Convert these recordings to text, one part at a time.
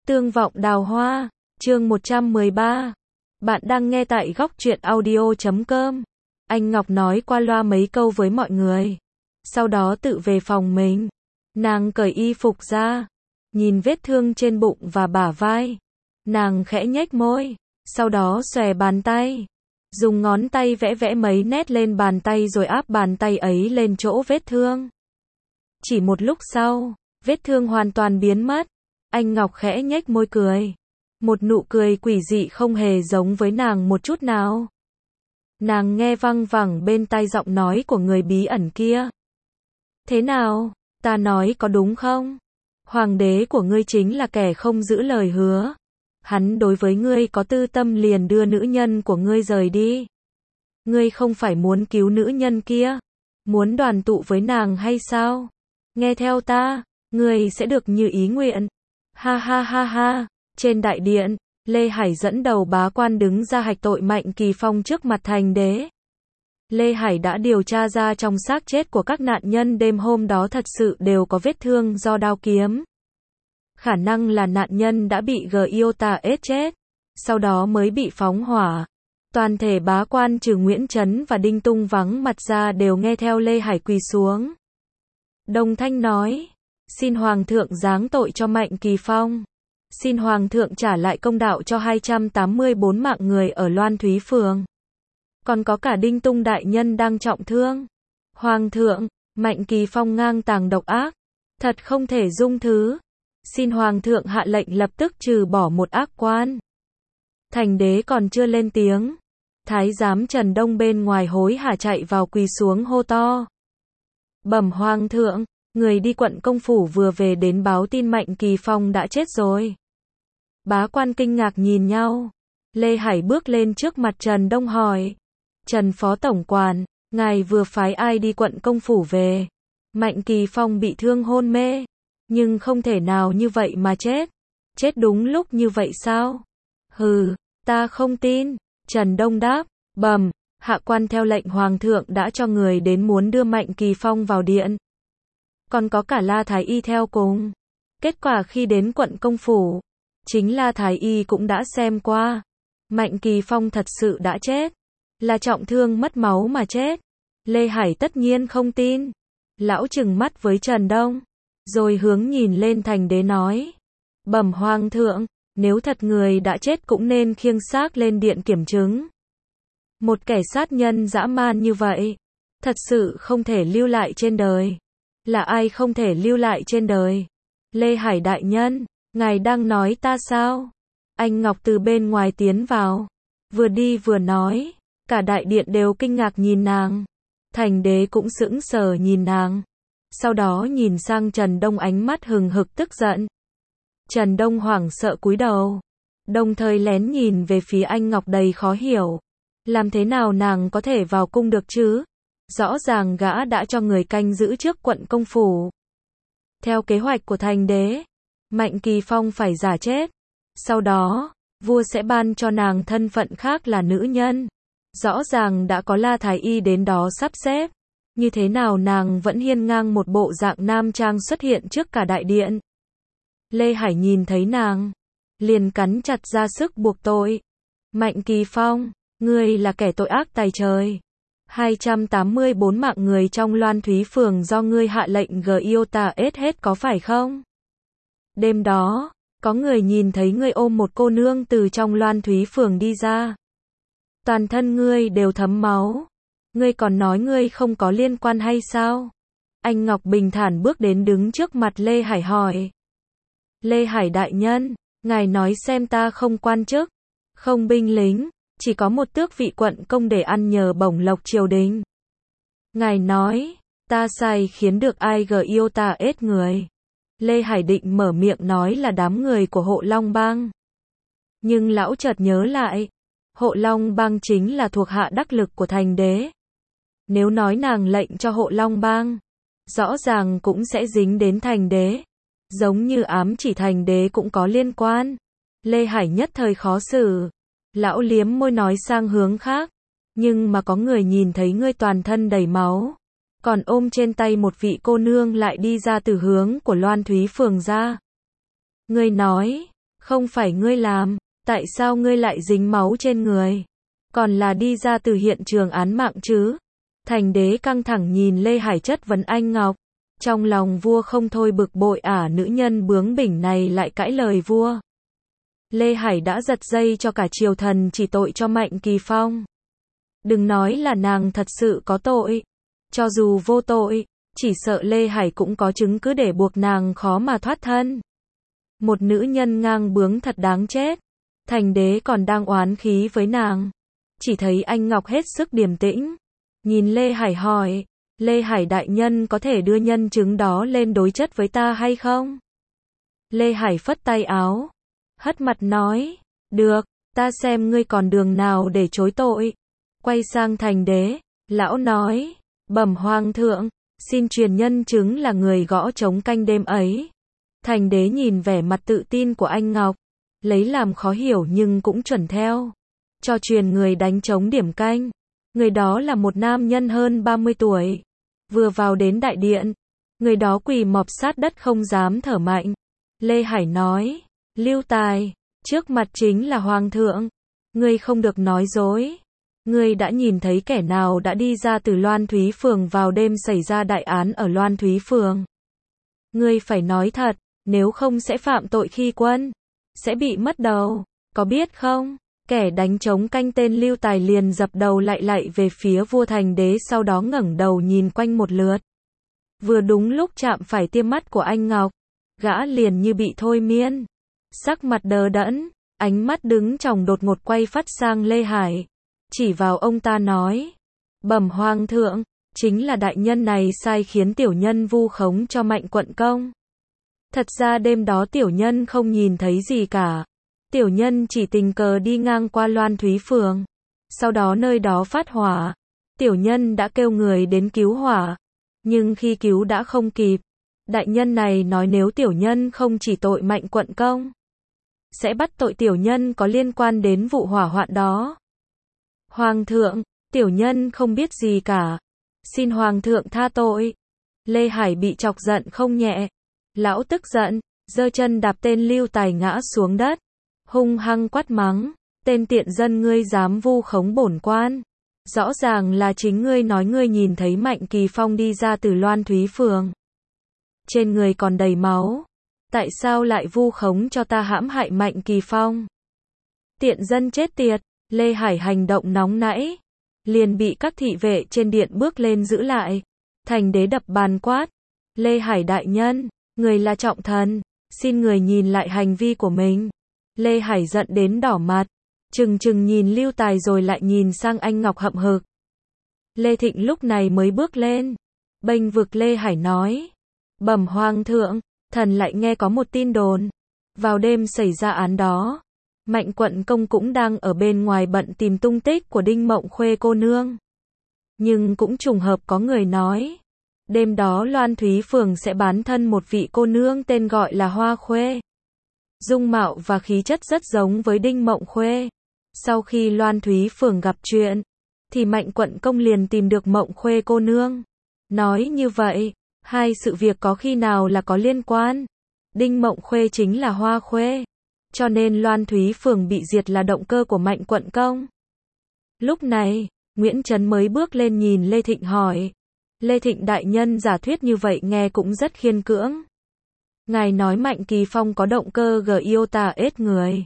Tương vọng đào hoa, chương 113. Bạn đang nghe tại góc truyện audio.com. Anh Ngọc nói qua loa mấy câu với mọi người. Sau đó tự về phòng mình. Nàng cởi y phục ra. Nhìn vết thương trên bụng và bả vai. Nàng khẽ nhếch môi. Sau đó xòe bàn tay. Dùng ngón tay vẽ vẽ mấy nét lên bàn tay rồi áp bàn tay ấy lên chỗ vết thương. Chỉ một lúc sau, vết thương hoàn toàn biến mất. Anh Ngọc khẽ nhếch môi cười. Một nụ cười quỷ dị không hề giống với nàng một chút nào. Nàng nghe văng vẳng bên tai giọng nói của người bí ẩn kia. Thế nào, ta nói có đúng không? Hoàng đế của ngươi chính là kẻ không giữ lời hứa. Hắn đối với ngươi có tư tâm liền đưa nữ nhân của ngươi rời đi. Ngươi không phải muốn cứu nữ nhân kia, muốn đoàn tụ với nàng hay sao? Nghe theo ta, ngươi sẽ được như ý nguyện. Ha ha ha ha, trên đại điện, Lê Hải dẫn đầu bá quan đứng ra hạch tội Mạnh Kỳ Phong trước mặt thành đế. Lê Hải đã điều tra ra trong xác chết của các nạn nhân đêm hôm đó thật sự đều có vết thương do đao kiếm. Khả năng là nạn nhân đã bị Giota ết chết, sau đó mới bị phóng hỏa. Toàn thể bá quan trừ Nguyễn Trấn và Đinh Tung vắng mặt ra đều nghe theo Lê Hải quỳ xuống. Đồng thanh nói, xin Hoàng thượng giáng tội cho Mạnh Kỳ Phong. Xin Hoàng thượng trả lại công đạo cho 284 mạng người ở Loan Thúy Phường. Còn có cả Đinh Tung đại nhân đang trọng thương. Hoàng thượng, Mạnh Kỳ Phong ngang tàng độc ác, thật không thể dung thứ. Xin Hoàng thượng hạ lệnh lập tức trừ bỏ một ác quan. Thành đế còn chưa lên tiếng. Thái giám Trần Đông bên ngoài hối hả chạy vào quỳ xuống hô to. Bẩm Hoàng thượng, người đi quận công phủ vừa về đến báo tin Mạnh Kỳ Phong đã chết rồi. Bá quan kinh ngạc nhìn nhau. Lê Hải bước lên trước mặt Trần Đông hỏi. Trần Phó Tổng Quản, ngài vừa phái ai đi quận công phủ về? Mạnh Kỳ Phong bị thương hôn mê. Nhưng không thể nào như vậy mà chết. Chết đúng lúc như vậy sao? Hừ, ta không tin. Trần Đông đáp, bẩm, hạ quan theo lệnh Hoàng thượng đã cho người đến muốn đưa Mạnh Kỳ Phong vào điện. Còn có cả La Thái Y theo cùng. Kết quả khi đến quận công phủ, chính La Thái Y cũng đã xem qua. Mạnh Kỳ Phong thật sự đã chết. Là trọng thương mất máu mà chết. Lê Hải tất nhiên không tin. Lão trừng mắt với Trần Đông. Rồi hướng nhìn lên thành đế nói. Bẩm Hoàng thượng, nếu thật người đã chết cũng nên khiêng xác lên điện kiểm chứng. Một kẻ sát nhân dã man như vậy, thật sự không thể lưu lại trên đời. Là ai không thể lưu lại trên đời? Lê Hải đại nhân, ngài đang nói ta sao? Anh Ngọc từ bên ngoài tiến vào. Vừa đi vừa nói. Cả đại điện đều kinh ngạc nhìn nàng. Thành đế cũng sững sờ nhìn nàng. Sau đó nhìn sang Trần Đông ánh mắt hừng hực tức giận. Trần Đông hoảng sợ cúi đầu. Đồng thời lén nhìn về phía anh Ngọc đầy khó hiểu. Làm thế nào nàng có thể vào cung được chứ? Rõ ràng gã đã cho người canh giữ trước quận công phủ. Theo kế hoạch của thành đế, Mạnh Kỳ Phong phải giả chết. Sau đó, vua sẽ ban cho nàng thân phận khác là nữ nhân. Rõ ràng đã có La Thái Y đến đó sắp xếp. Như thế nào nàng vẫn hiên ngang một bộ dạng nam trang xuất hiện trước cả đại điện. Lê Hải nhìn thấy nàng, liền cắn chặt ra sức buộc tội. Mạnh Kỳ Phong, ngươi là kẻ tội ác tày trời. 284 mạng người trong Loan Thúy Phường do ngươi hạ lệnh Giota ết hết có phải không? Đêm đó, có người nhìn thấy ngươi ôm một cô nương từ trong Loan Thúy Phường đi ra. Toàn thân ngươi đều thấm máu. Ngươi còn nói ngươi không có liên quan hay sao? Anh Ngọc bình thản bước đến đứng trước mặt Lê Hải hỏi. Lê Hải đại nhân, ngài nói xem ta không quan chức, không binh lính, chỉ có một tước vị quận công để ăn nhờ bổng lộc triều đình. Ngài nói, ta sai khiến được ai Giota ết người. Lê Hải định mở miệng nói là đám người của Hộ Long Bang. Nhưng lão chợt nhớ lại, Hộ Long Bang chính là thuộc hạ đắc lực của thành đế. Nếu nói nàng lệnh cho Hộ Long Bang, rõ ràng cũng sẽ dính đến thành đế. Giống như ám chỉ thành đế cũng có liên quan. Lê Hải nhất thời khó xử. Lão liếm môi nói sang hướng khác. Nhưng mà có người nhìn thấy ngươi toàn thân đầy máu. Còn ôm trên tay một vị cô nương lại đi ra từ hướng của Loan Thúy Phường ra. Ngươi nói, Không phải ngươi làm, tại sao ngươi lại dính máu trên người? Còn là đi ra từ hiện trường án mạng chứ? Thành đế căng thẳng nhìn Lê Hải chất vấn anh Ngọc. Trong lòng vua không thôi bực bội nữ nhân bướng bỉnh này lại cãi lời vua. Lê Hải đã giật dây cho cả triều thần chỉ tội cho Mạnh Kỳ Phong. Đừng nói là nàng thật sự có tội. Cho dù vô tội, chỉ sợ Lê Hải cũng có chứng cứ để buộc nàng khó mà thoát thân. Một nữ nhân ngang bướng thật đáng chết. Thành đế còn đang oán khí với nàng. Chỉ thấy anh Ngọc hết sức điềm tĩnh. Nhìn Lê Hải hỏi, Lê Hải đại nhân có thể đưa nhân chứng đó lên đối chất với ta hay không? Lê Hải phất tay áo, hất mặt nói, được, ta xem ngươi còn đường nào để chối tội. Quay sang thành đế, lão nói, bẩm hoàng thượng, xin truyền nhân chứng là người gõ trống canh đêm ấy. Thành đế nhìn vẻ mặt tự tin của anh Ngọc, lấy làm khó hiểu nhưng cũng chuẩn theo. Cho truyền người đánh trống điểm canh. Người đó là một nam nhân hơn 30 tuổi. Vừa vào đến đại điện, người đó quỳ mọp sát đất không dám thở mạnh. Lê Hải nói, Lưu Tài, trước mặt chính là hoàng thượng. Ngươi không được nói dối. Ngươi đã nhìn thấy kẻ nào đã đi ra từ Loan Thúy Phường vào đêm xảy ra đại án ở Loan Thúy Phường? Ngươi phải nói thật, nếu không sẽ phạm tội khi quân, sẽ bị mất đầu, có biết không? Kẻ đánh trống canh tên Lưu Tài liền dập đầu lại về phía vua thành đế, sau đó ngẩng đầu nhìn quanh một lượt. Vừa đúng lúc chạm phải tia mắt của anh Ngọc, gã liền như bị thôi miên. Sắc mặt đờ đẫn, ánh mắt đứng tròng đột ngột quay phắt sang Lê Hải. Chỉ vào ông ta nói, bẩm hoàng thượng, chính là đại nhân này sai khiến tiểu nhân vu khống cho Mạnh quận công. Thật ra đêm đó tiểu nhân không nhìn thấy gì cả. Tiểu nhân chỉ tình cờ đi ngang qua Loan Thúy Phường. Sau đó nơi đó phát hỏa. Tiểu nhân đã kêu người đến cứu hỏa. Nhưng khi cứu đã không kịp. Đại nhân này nói nếu tiểu nhân không chỉ tội Mạnh quận công, sẽ bắt tội tiểu nhân có liên quan đến vụ hỏa hoạn đó. Hoàng thượng, tiểu nhân không biết gì cả. Xin hoàng thượng tha tội. Lê Hải bị chọc giận không nhẹ. Lão tức giận, giơ chân đạp tên Lưu Tài ngã xuống đất. Hung hăng quát mắng, tên tiện dân ngươi dám vu khống bổn quan. Rõ ràng là chính ngươi nói ngươi nhìn thấy Mạnh Kỳ Phong đi ra từ Loan Thúy Phường. Trên người còn đầy máu. Tại sao lại vu khống cho ta hãm hại Mạnh Kỳ Phong? Tiện dân chết tiệt, Lê Hải hành động nóng nảy. Liền bị các thị vệ trên điện bước lên giữ lại. Thành đế đập bàn quát. Lê Hải đại nhân, người là trọng thần, xin người nhìn lại hành vi của mình. Lê Hải giận đến đỏ mặt, trừng nhìn Lưu Tài rồi lại nhìn sang anh Ngọc hậm hực. Lê Thịnh lúc này mới bước lên, bênh vực Lê Hải nói, bẩm hoàng thượng, thần lại nghe có một tin đồn. Vào đêm xảy ra án đó, Mạnh quận công cũng đang ở bên ngoài bận tìm tung tích của Đinh Mộng Khuê cô nương. Nhưng cũng trùng hợp có người nói, đêm đó Loan Thúy Phường sẽ bán thân một vị cô nương tên gọi là Hoa Khuê. Dung mạo và khí chất rất giống với Đinh Mộng Khuê. Sau khi Loan Thúy Phường gặp chuyện, thì Mạnh quận công liền tìm được Mộng Khuê cô nương. Nói như vậy, hai sự việc có khi nào là có liên quan. Đinh Mộng Khuê chính là Hoa Khuê. Cho nên Loan Thúy Phường bị diệt là động cơ của Mạnh quận công. Lúc này, Nguyễn Trấn mới bước lên nhìn Lê Thịnh hỏi. Lê Thịnh đại nhân giả thuyết như vậy nghe cũng rất khiên cưỡng. Ngài nói Mạnh Kỳ Phong có động cơ giết người.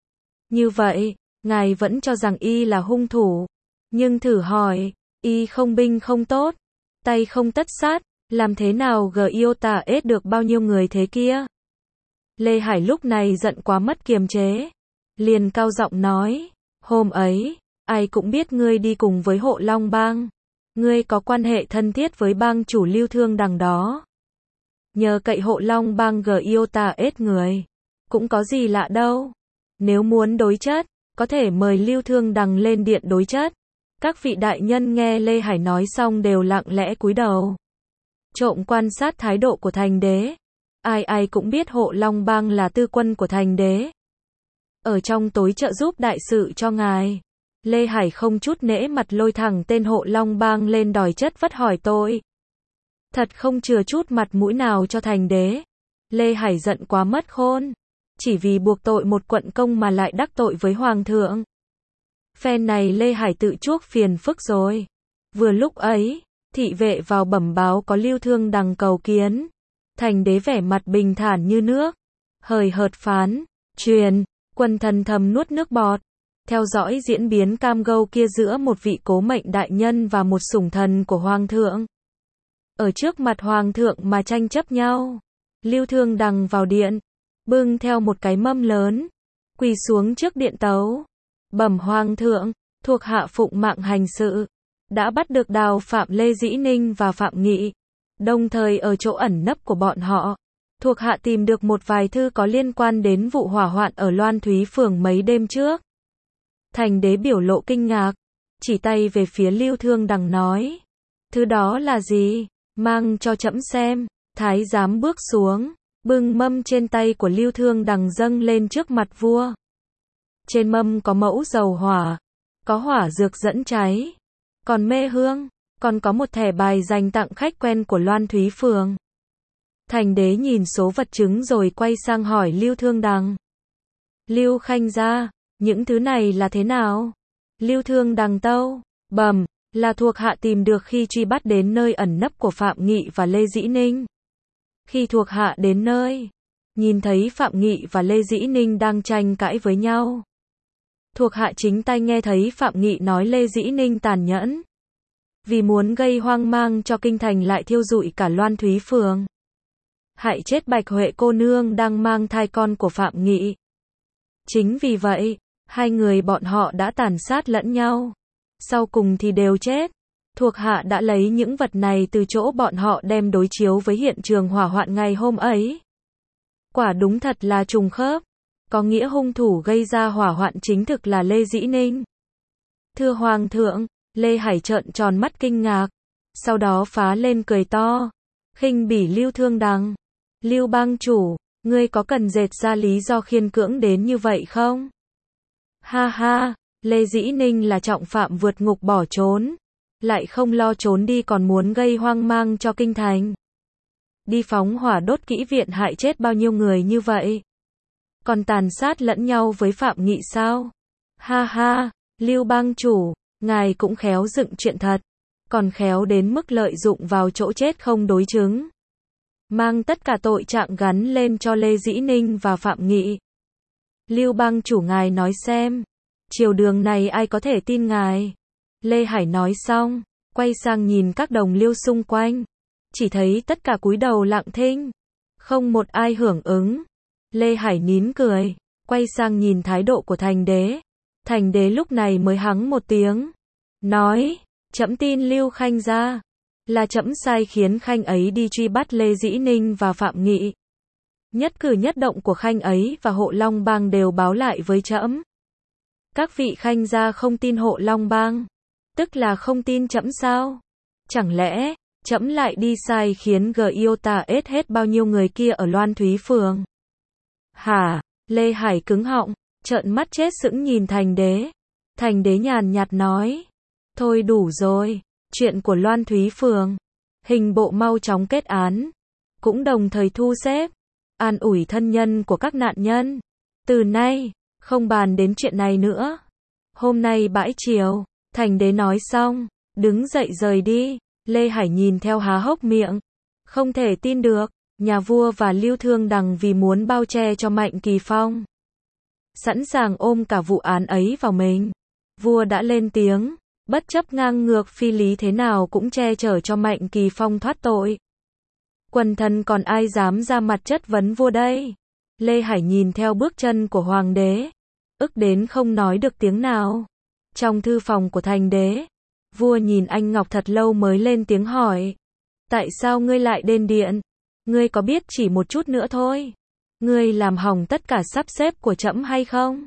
Như vậy, ngài vẫn cho rằng y là hung thủ. Nhưng thử hỏi, y không binh không tốt, tay không tất sát, làm thế nào giết được bao nhiêu người thế kia? Lê Hải lúc này giận quá mất kiềm chế. Liền cao giọng nói, hôm ấy, ai cũng biết ngươi đi cùng với Hộ Long Bang. Ngươi có quan hệ thân thiết với bang chủ Lưu Thương Đằng đó. Nhờ cậy Hộ Long Bang giết người. Cũng có gì lạ đâu. Nếu muốn đối chất, có thể mời Lưu Thương Đằng lên điện đối chất. Các vị đại nhân nghe Lê Hải nói xong đều lặng lẽ cúi đầu. Trộm quan sát thái độ của thành đế. Ai cũng biết Hộ Long Bang là tư quân của thành đế. Ở trong tối trợ giúp đại sự cho ngài. Lê Hải không chút nể mặt lôi thẳng tên Hộ Long Bang lên đòi chất vất hỏi tội. Thật không chừa chút mặt mũi nào cho thành đế. Lê Hải giận quá mất khôn. chỉ vì buộc tội một quận công mà lại đắc tội với hoàng thượng. Phen này Lê Hải tự chuốc phiền phức rồi. Vừa lúc ấy, thị vệ vào bẩm báo có Lưu Thương Đằng cầu kiến. Thành đế vẻ mặt bình thản như nước, hời hợt phán, truyền. Quần thần thầm nuốt nước bọt, theo dõi diễn biến cam go kia giữa một vị cố mệnh đại nhân và một sủng thần của hoàng thượng. Ở trước mặt hoàng thượng mà tranh chấp nhau. Lưu Thương Đằng vào điện, bưng theo một cái mâm lớn, quỳ xuống trước điện tấu. Bẩm hoàng thượng, thuộc hạ phụng mạng hành sự, đã bắt được Đào Phạm Lê Dĩ Ninh và Phạm Nghị. Đồng thời ở chỗ ẩn nấp của bọn họ, thuộc hạ tìm được một vài thư có liên quan đến vụ hỏa hoạn ở Loan Thúy Phường mấy đêm trước. Thành đế biểu lộ kinh ngạc, chỉ tay về phía Lưu Thương Đằng nói. Thứ đó là gì? Mang cho trẫm xem. Thái giám bước xuống, bưng mâm trên tay của Lưu Thương Đằng dâng lên trước mặt vua. Trên mâm có mẫu dầu hỏa, có hỏa dược dẫn cháy, còn mê hương, còn có một thẻ bài dành tặng khách quen của Loan Thúy Phường. Thành đế nhìn số vật chứng rồi quay sang hỏi Lưu Thương Đằng. Lưu Khanh gia, những thứ này là thế nào? Lưu Thương Đằng tâu, bẩm, là thuộc hạ tìm được khi truy bắt đến nơi ẩn nấp của Phạm Nghị và Lê Dĩ Ninh. Khi thuộc hạ đến nơi, nhìn thấy Phạm Nghị và Lê Dĩ Ninh đang tranh cãi với nhau. Thuộc hạ chính tai nghe thấy Phạm Nghị nói Lê Dĩ Ninh tàn nhẫn, vì muốn gây hoang mang cho kinh thành lại thiêu rụi cả Loan Thúy Phường, hại chết Bạch Huệ cô nương đang mang thai con của Phạm Nghị. Chính vì vậy, hai người bọn họ đã tàn sát lẫn nhau, sau cùng thì đều chết. Thuộc hạ đã lấy những vật này từ chỗ bọn họ đem đối chiếu với hiện trường hỏa hoạn ngày hôm ấy. Quả đúng thật là trùng khớp, có nghĩa hung thủ gây ra hỏa hoạn chính thực là Lê Dĩ Ninh. Thưa hoàng thượng, Lê Hải trợn tròn mắt kinh ngạc, sau đó phá lên cười to, khinh bỉ Lưu Thương Đằng. Lưu bang chủ, ngươi có cần dệt ra lý do khiên cưỡng đến như vậy không? Ha ha, Lê Dĩ Ninh là trọng phạm vượt ngục bỏ trốn, lại không lo trốn đi còn muốn gây hoang mang cho kinh thành. Đi phóng hỏa đốt kỹ viện hại chết bao nhiêu người như vậy, còn tàn sát lẫn nhau với Phạm Nghị sao? Ha ha, Lưu bang chủ, ngài cũng khéo dựng chuyện thật, còn khéo đến mức lợi dụng vào chỗ chết không đối chứng, mang tất cả tội trạng gắn lên cho Lê Dĩ Ninh và Phạm Nghị. Lưu bang chủ ngài nói xem, triều đường này ai có thể tin ngài? Lê Hải nói xong, quay sang nhìn các đồng liêu xung quanh, chỉ thấy tất cả cúi đầu lặng thinh, không một ai hưởng ứng. Lê Hải nín cười, quay sang nhìn thái độ của thành đế. Thành đế lúc này mới hắng một tiếng, nói, trẫm tin Lưu Khanh gia, là trẫm sai khiến Khanh ấy đi truy bắt Lê Dĩ Ninh và Phạm Nghị. Nhất cử nhất động của Khanh ấy và Hộ Long Bang đều báo lại với trẫm. Các vị Khanh gia không tin Hộ Long Bang, tức là không tin trẫm sao? Chẳng lẽ trẫm lại đi sai khiến Giota ết hết bao nhiêu người kia ở Loan Thúy Phường? Hả? Lê Hải cứng họng, trợn mắt chết sững nhìn thành đế. Thành đế nhàn nhạt nói, thôi đủ rồi, chuyện của Loan Thúy Phường, hình bộ mau chóng kết án, cũng đồng thời thu xếp, an ủi thân nhân của các nạn nhân. Từ nay, không bàn đến chuyện này nữa. Hôm nay bãi triều. Thành đế nói xong, đứng dậy rời đi. Lê Hải nhìn theo há hốc miệng, không thể tin được, nhà vua và Lưu Thương Đằng vì muốn bao che cho Mạnh Kỳ Phong, sẵn sàng ôm cả vụ án ấy vào mình. Vua đã lên tiếng, bất chấp ngang ngược phi lý thế nào cũng che chở cho Mạnh Kỳ Phong thoát tội. Quần thần còn ai dám ra mặt chất vấn vua đây? Lê Hải nhìn theo bước chân của hoàng đế, ức đến không nói được tiếng nào. Trong thư phòng của thành đế, vua nhìn anh Ngọc thật lâu mới lên tiếng hỏi, tại sao ngươi lại đến điện? Ngươi có biết chỉ một chút nữa thôi, ngươi làm hỏng tất cả sắp xếp của trẫm hay không?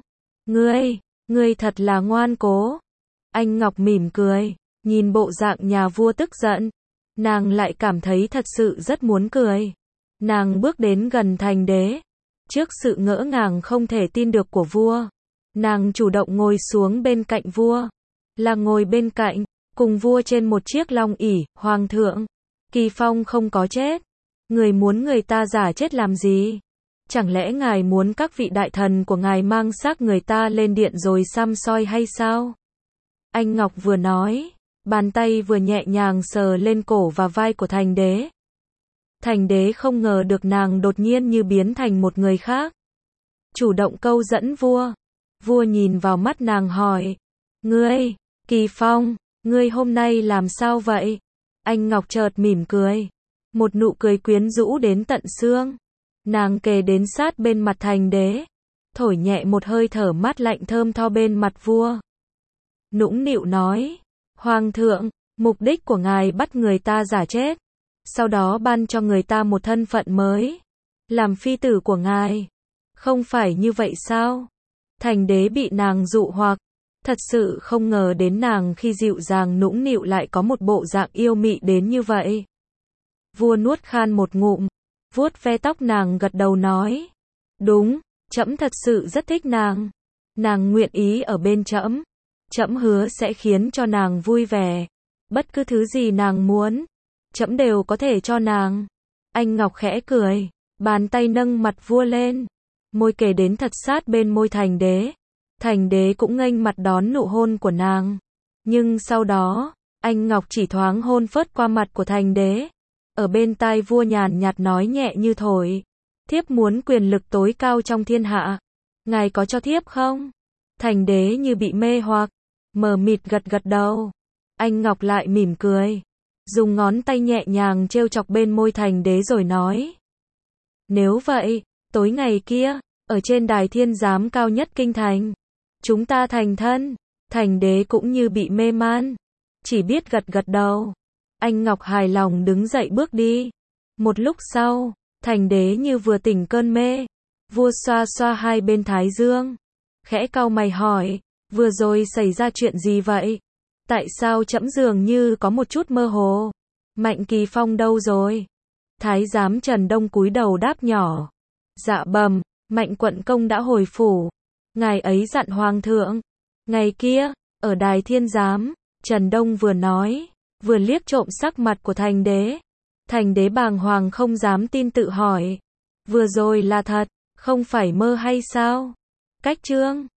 Ngươi thật là ngoan cố. Anh Ngọc mỉm cười, nhìn bộ dạng nhà vua tức giận, nàng lại cảm thấy thật sự rất muốn cười. Nàng bước đến gần thành đế, trước sự ngỡ ngàng không thể tin được của vua, nàng chủ động ngồi xuống bên cạnh vua, là ngồi bên cạnh, cùng vua trên một chiếc long ỷ. Hoàng thượng, Kỳ Phong không có chết, người muốn người ta giả chết làm gì? Chẳng lẽ ngài muốn các vị đại thần của ngài mang xác người ta lên điện rồi xăm soi hay sao? Anh Ngọc vừa nói, bàn tay vừa nhẹ nhàng sờ lên cổ và vai của thành đế. Thành đế không ngờ được nàng đột nhiên như biến thành một người khác. Chủ động câu dẫn vua. Vua nhìn vào mắt nàng hỏi. Ngươi, Kỳ Phong, ngươi hôm nay làm sao vậy? Anh Ngọc chợt mỉm cười. Một nụ cười quyến rũ đến tận xương. Nàng kề đến sát bên mặt thành đế. Thổi nhẹ một hơi thở mát lạnh thơm tho bên mặt vua. Nũng nịu nói. Hoàng thượng, mục đích của ngài bắt người ta giả chết. Sau đó ban cho người ta một thân phận mới. Làm phi tử của ngài. Không phải như vậy sao? Thành đế bị nàng dụ hoặc. Thật sự không ngờ đến nàng khi dịu dàng nũng nịu lại có một bộ dạng yêu mị đến như vậy. Vua nuốt khan một ngụm. Vuốt ve tóc nàng gật đầu nói. Đúng, trẫm thật sự rất thích nàng. Nàng nguyện ý ở bên trẫm. Trẫm hứa sẽ khiến cho nàng vui vẻ. Bất cứ thứ gì nàng muốn, trẫm đều có thể cho nàng. Anh Ngọc khẽ cười, bàn tay nâng mặt vua lên, môi kề đến thật sát bên môi thành đế. Thành đế cũng nghênh mặt đón nụ hôn của nàng. Nhưng sau đó, anh Ngọc chỉ thoáng hôn phớt qua mặt của thành đế. Ở bên tai vua nhàn nhạt nói nhẹ như thổi. Thiếp muốn quyền lực tối cao trong thiên hạ. Ngài có cho thiếp không? Thành đế như bị mê hoặc, mờ mịt gật gật đầu. Anh Ngọc lại mỉm cười, dùng ngón tay nhẹ nhàng trêu chọc bên môi thành đế rồi nói. Nếu vậy, tối ngày kia, ở trên đài thiên giám cao nhất kinh thành, chúng ta thành thân. Thành đế cũng như bị mê man, chỉ biết gật gật đầu. Anh Ngọc hài lòng đứng dậy bước đi. Một lúc sau, thành đế như vừa tỉnh cơn mê. Vua xoa xoa hai bên thái dương, khẽ cau mày hỏi, vừa rồi xảy ra chuyện gì vậy? Tại sao trẫm dường như có một chút mơ hồ? Mạnh Kỳ Phong đâu rồi? Thái giám Trần Đông cúi đầu đáp nhỏ. Dạ bẩm, Mạnh quận công đã hồi phủ. Ngài ấy dặn hoàng thượng. Ngày kia, ở đài thiên giám, Trần Đông vừa nói, vừa liếc trộm sắc mặt của thành đế. Thành đế bàng hoàng không dám tin tự hỏi. Vừa rồi là thật, không phải mơ hay sao? Cách chương